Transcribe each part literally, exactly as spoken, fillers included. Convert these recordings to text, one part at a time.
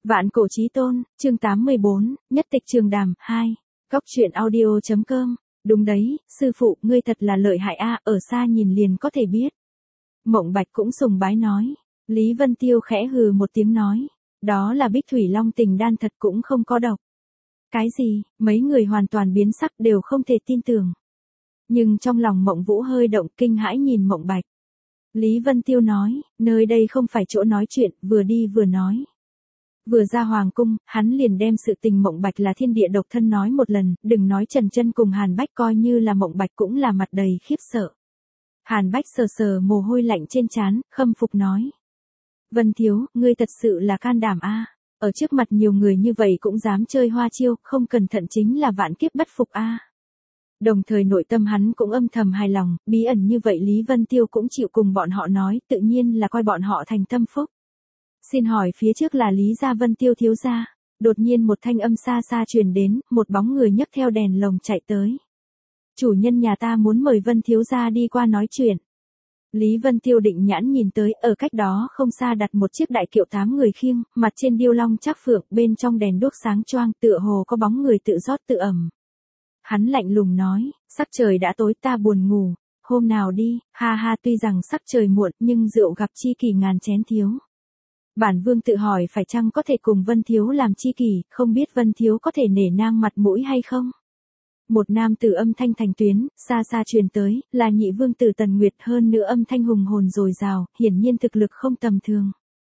Vạn cổ chí tôn, chương tám mươi bốn, nhất tịch trường đàm, hai. Góc truyện audio.com. Đúng đấy, sư phụ, ngươi thật là lợi hại a, ở xa nhìn liền có thể biết. Mộng Bạch cũng sùng bái nói. Lý Vân Tiêu khẽ hừ một tiếng nói. Đó là Bích Thủy Long tình đan thật cũng không có độc. Cái gì, mấy người hoàn toàn biến sắc đều không thể tin tưởng. Nhưng trong lòng Mộng Vũ hơi động, kinh hãi nhìn Mộng Bạch. Lý Vân Tiêu nói, nơi đây không phải chỗ nói chuyện, vừa đi vừa nói. Vừa ra hoàng cung, hắn liền đem sự tình Mộng Bạch là thiên địa độc thân nói một lần, đừng nói Trần Chân cùng Hàn Bách coi như là Mộng Bạch cũng là mặt đầy khiếp sợ. Hàn Bách sờ sờ mồ hôi lạnh trên trán, khâm phục nói. Vân Thiếu, ngươi thật sự là can đảm a, ở trước mặt nhiều người như vậy cũng dám chơi hoa chiêu, không cẩn thận chính là vạn kiếp bất phục a. Đồng thời nội tâm hắn cũng âm thầm hài lòng, bí ẩn như vậy Lý Vân Tiêu cũng chịu cùng bọn họ nói, tự nhiên là coi bọn họ thành tâm phúc. Xin hỏi phía trước là Lý gia Vân Tiêu thiếu gia. Đột nhiên một thanh âm xa xa truyền đến, một bóng người nhấc theo đèn lồng chạy tới. Chủ nhân nhà ta muốn mời Vân thiếu gia đi qua nói chuyện. Lý Vân Tiêu định nhãn nhìn tới, ở cách đó không xa đặt một chiếc đại kiệu tám người khiêng, mặt trên điêu long trác phượng, bên trong đèn đuốc sáng choang, tựa hồ có bóng người tự rót tự ẩm. Hắn lạnh lùng nói, sắc trời đã tối ta buồn ngủ, hôm nào đi, ha ha, tuy rằng sắc trời muộn nhưng rượu gặp chi kỷ ngàn chén thiếu. Bản vương tự hỏi phải chăng có thể cùng Vân Thiếu làm chi kỷ, không biết Vân Thiếu có thể nể nang mặt mũi hay không? Một nam tử âm thanh thành tuyến, xa xa truyền tới, là nhị vương tử Tần Nguyệt, hơn nữa âm thanh hùng hồn dồi dào, hiển nhiên thực lực không tầm thường.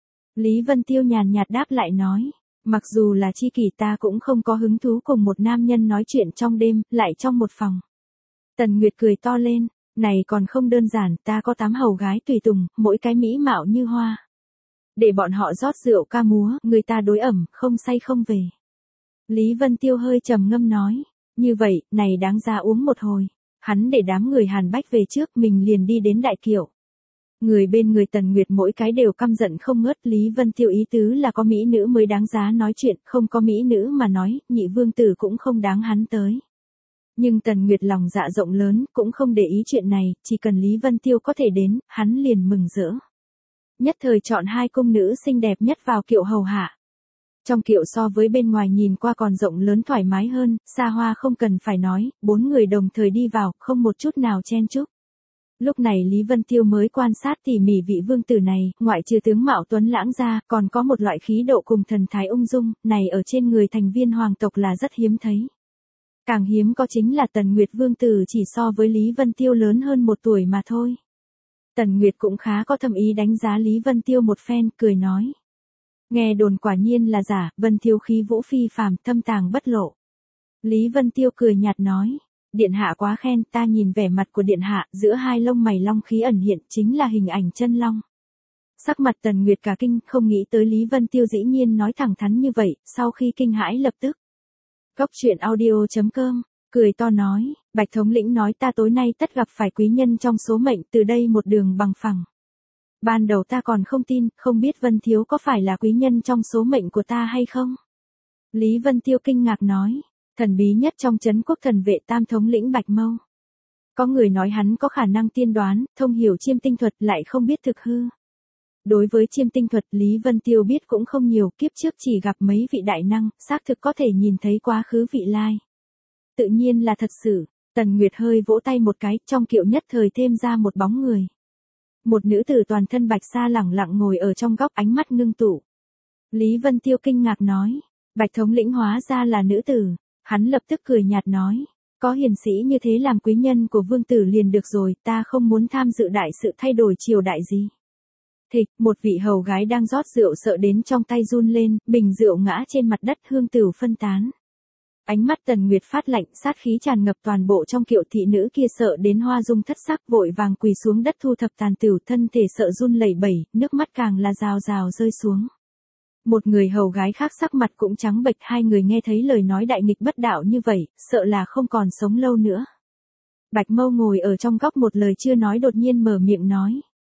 Lý Vân Tiêu nhàn nhạt đáp lại nói, mặc dù là chi kỷ ta cũng không có hứng thú cùng một nam nhân nói chuyện trong đêm, lại trong một phòng. Tần Nguyệt cười to lên, này còn không đơn giản, ta có tám hầu gái tùy tùng, mỗi cái mỹ mạo như hoa. Để bọn họ rót rượu ca múa, người ta đối ẩm, không say không về. Lý Vân Tiêu hơi trầm ngâm nói, như vậy, này đáng ra uống một hồi. Hắn để đám người Hàn Bách về trước, mình liền đi đến đại kiệu. Người bên người Tần Nguyệt mỗi cái đều căm giận không ngớt. Lý Vân Tiêu ý tứ là có mỹ nữ mới đáng giá nói chuyện, không có mỹ nữ mà nói, nhị vương tử cũng không đáng hắn tới. Nhưng Tần Nguyệt lòng dạ rộng lớn, cũng không để ý chuyện này, chỉ cần Lý Vân Tiêu có thể đến, hắn liền mừng rỡ. Nhất thời chọn hai cung nữ xinh đẹp nhất vào kiệu hầu hạ. Trong kiệu so với bên ngoài nhìn qua còn rộng lớn thoải mái hơn, xa hoa không cần phải nói, bốn người đồng thời đi vào, không một chút nào chen chúc. Lúc này Lý Vân Tiêu mới quan sát tỉ mỉ vị vương tử này, ngoại trừ tướng mạo tuấn lãng ra, còn có một loại khí độ cùng thần thái ung dung, này ở trên người thành viên hoàng tộc là rất hiếm thấy. Càng hiếm có chính là Tần Nguyệt vương tử chỉ so với Lý Vân Tiêu lớn hơn một tuổi mà thôi. Tần Nguyệt cũng khá có thâm ý đánh giá Lý Vân Tiêu một phen, cười nói. Nghe đồn quả nhiên là giả, Vân Thiếu khí vũ phi phàm, thâm tàng bất lộ. Lý Vân Tiêu cười nhạt nói. Điện hạ quá khen, ta nhìn vẻ mặt của điện hạ, giữa hai lông mày long khí ẩn hiện, chính là hình ảnh chân long. Sắc mặt Tần Nguyệt cả kinh, không nghĩ tới Lý Vân Tiêu dĩ nhiên nói thẳng thắn như vậy, sau khi kinh hãi lập tức. Góc truyện audio.com. Cười to nói, Bạch thống lĩnh nói ta tối nay tất gặp phải quý nhân trong số mệnh, từ đây một đường bằng phẳng. Ban đầu ta còn không tin, không biết Vân Thiếu có phải là quý nhân trong số mệnh của ta hay không? Lý Vân Tiêu kinh ngạc nói, thần bí nhất trong trấn quốc thần vệ tam thống lĩnh Bạch Mâu. Có người nói hắn có khả năng tiên đoán, thông hiểu chiêm tinh thuật lại không biết thực hư. Đối với chiêm tinh thuật Lý Vân Tiêu biết cũng không nhiều, kiếp trước chỉ gặp mấy vị đại năng, xác thực có thể nhìn thấy quá khứ vị lai. Tự nhiên là thật sự, Tần Nguyệt hơi vỗ tay một cái, trong kiệu nhất thời thêm ra một bóng người. Một nữ tử toàn thân bạch sa lẳng lặng ngồi ở trong góc, ánh mắt ngưng tụ. Lý Vân Tiêu kinh ngạc nói, Bạch thống lĩnh hóa ra là nữ tử. Hắn lập tức cười nhạt nói, có hiền sĩ như thế làm quý nhân của vương tử liền được rồi, ta không muốn tham dự đại sự thay đổi triều đại gì. Thịch, một vị hầu gái đang rót rượu sợ đến trong tay run lên, bình rượu ngã trên mặt đất, hương tửu phân tán. Ánh mắt Tần Nguyệt phát lạnh, sát khí tràn ngập toàn bộ trong kiệu, thị nữ kia sợ đến hoa dung thất sắc, vội vàng quỳ xuống đất thu thập tàn tửu, thân thể sợ run lẩy bẩy, nước mắt càng là rào rào rơi xuống. Một người hầu gái khác sắc mặt cũng trắng bệch, hai người nghe thấy lời nói đại nghịch bất đạo như vậy, sợ là không còn sống lâu nữa. Bạch Mâu ngồi ở trong góc một lời chưa nói đột nhiên mở miệng nói.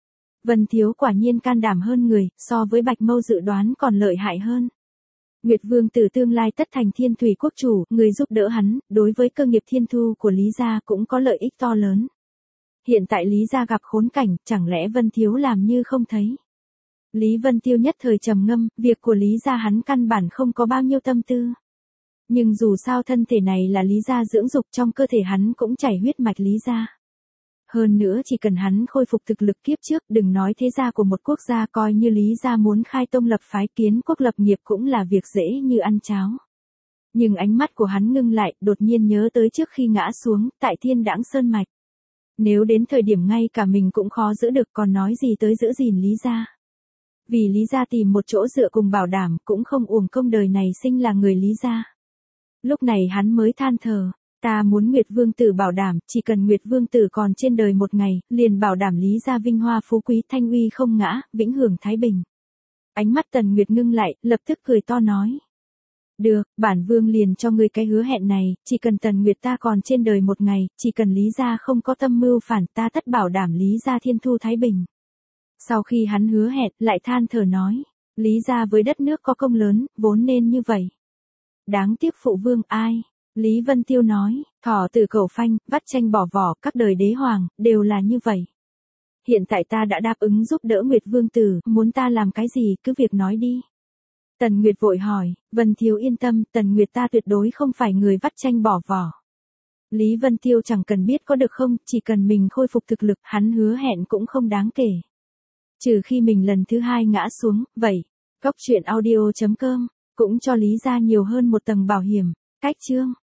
Vân Thiếu quả nhiên can đảm hơn người, so với Bạch Mâu dự đoán còn lợi hại hơn. Nguyệt Vương tử tương lai tất thành Thiên Thủy quốc chủ, người giúp đỡ hắn, đối với cơ nghiệp thiên thu của Lý gia cũng có lợi ích to lớn. Hiện tại Lý gia gặp khốn cảnh, chẳng lẽ Vân Thiếu làm như không thấy? Lý Vân Tiêu nhất thời trầm ngâm, việc của Lý gia hắn căn bản không có bao nhiêu tâm tư. Nhưng dù sao thân thể này là Lý gia dưỡng dục, trong cơ thể hắn cũng chảy huyết mạch Lý gia. Hơn nữa chỉ cần hắn khôi phục thực lực kiếp trước, đừng nói thế gia của một quốc gia, coi như Lý gia muốn khai tông lập phái, kiến quốc lập nghiệp cũng là việc dễ như ăn cháo. Nhưng ánh mắt của hắn ngưng lại, đột nhiên nhớ tới trước khi ngã xuống, tại Thiên Đãng Sơn Mạch. Nếu đến thời điểm ngay cả mình cũng khó giữ được, còn nói gì tới giữ gìn Lý gia. Vì Lý gia tìm một chỗ dựa cùng bảo đảm, cũng không uổng công đời này sinh là người Lý gia. Lúc này hắn mới than thở, ta muốn Nguyệt Vương Tử bảo đảm, chỉ cần Nguyệt Vương Tử còn trên đời một ngày, liền bảo đảm Lý gia vinh hoa phú quý, thanh uy không ngã, vĩnh hưởng thái bình. Ánh mắt Tần Nguyệt ngưng lại, lập tức cười to nói. Được, bản vương liền cho ngươi cái hứa hẹn này, chỉ cần Tần Nguyệt ta còn trên đời một ngày, chỉ cần Lý gia không có tâm mưu phản, ta tất bảo đảm Lý gia thiên thu thái bình. Sau khi hắn hứa hẹn, lại than thở nói, Lý gia với đất nước có công lớn, vốn nên như vậy. Đáng tiếc phụ vương ai? Lý Vân Tiêu nói, thỏ tử cẩu phanh, vắt chanh bỏ vỏ, các đời đế hoàng, đều là như vậy. Hiện tại ta đã đáp ứng giúp đỡ Nguyệt Vương Tử, muốn ta làm cái gì, cứ việc nói đi. Tần Nguyệt vội hỏi, Vân Thiếu yên tâm, Tần Nguyệt ta tuyệt đối không phải người vắt chanh bỏ vỏ. Lý Vân Tiêu chẳng cần biết có được không, chỉ cần mình khôi phục thực lực, hắn hứa hẹn cũng không đáng kể. Trừ khi mình lần thứ hai ngã xuống, vậy. Cóc truyện audio chấm com cũng cho Lý gia nhiều hơn một tầng bảo hiểm. Cách chương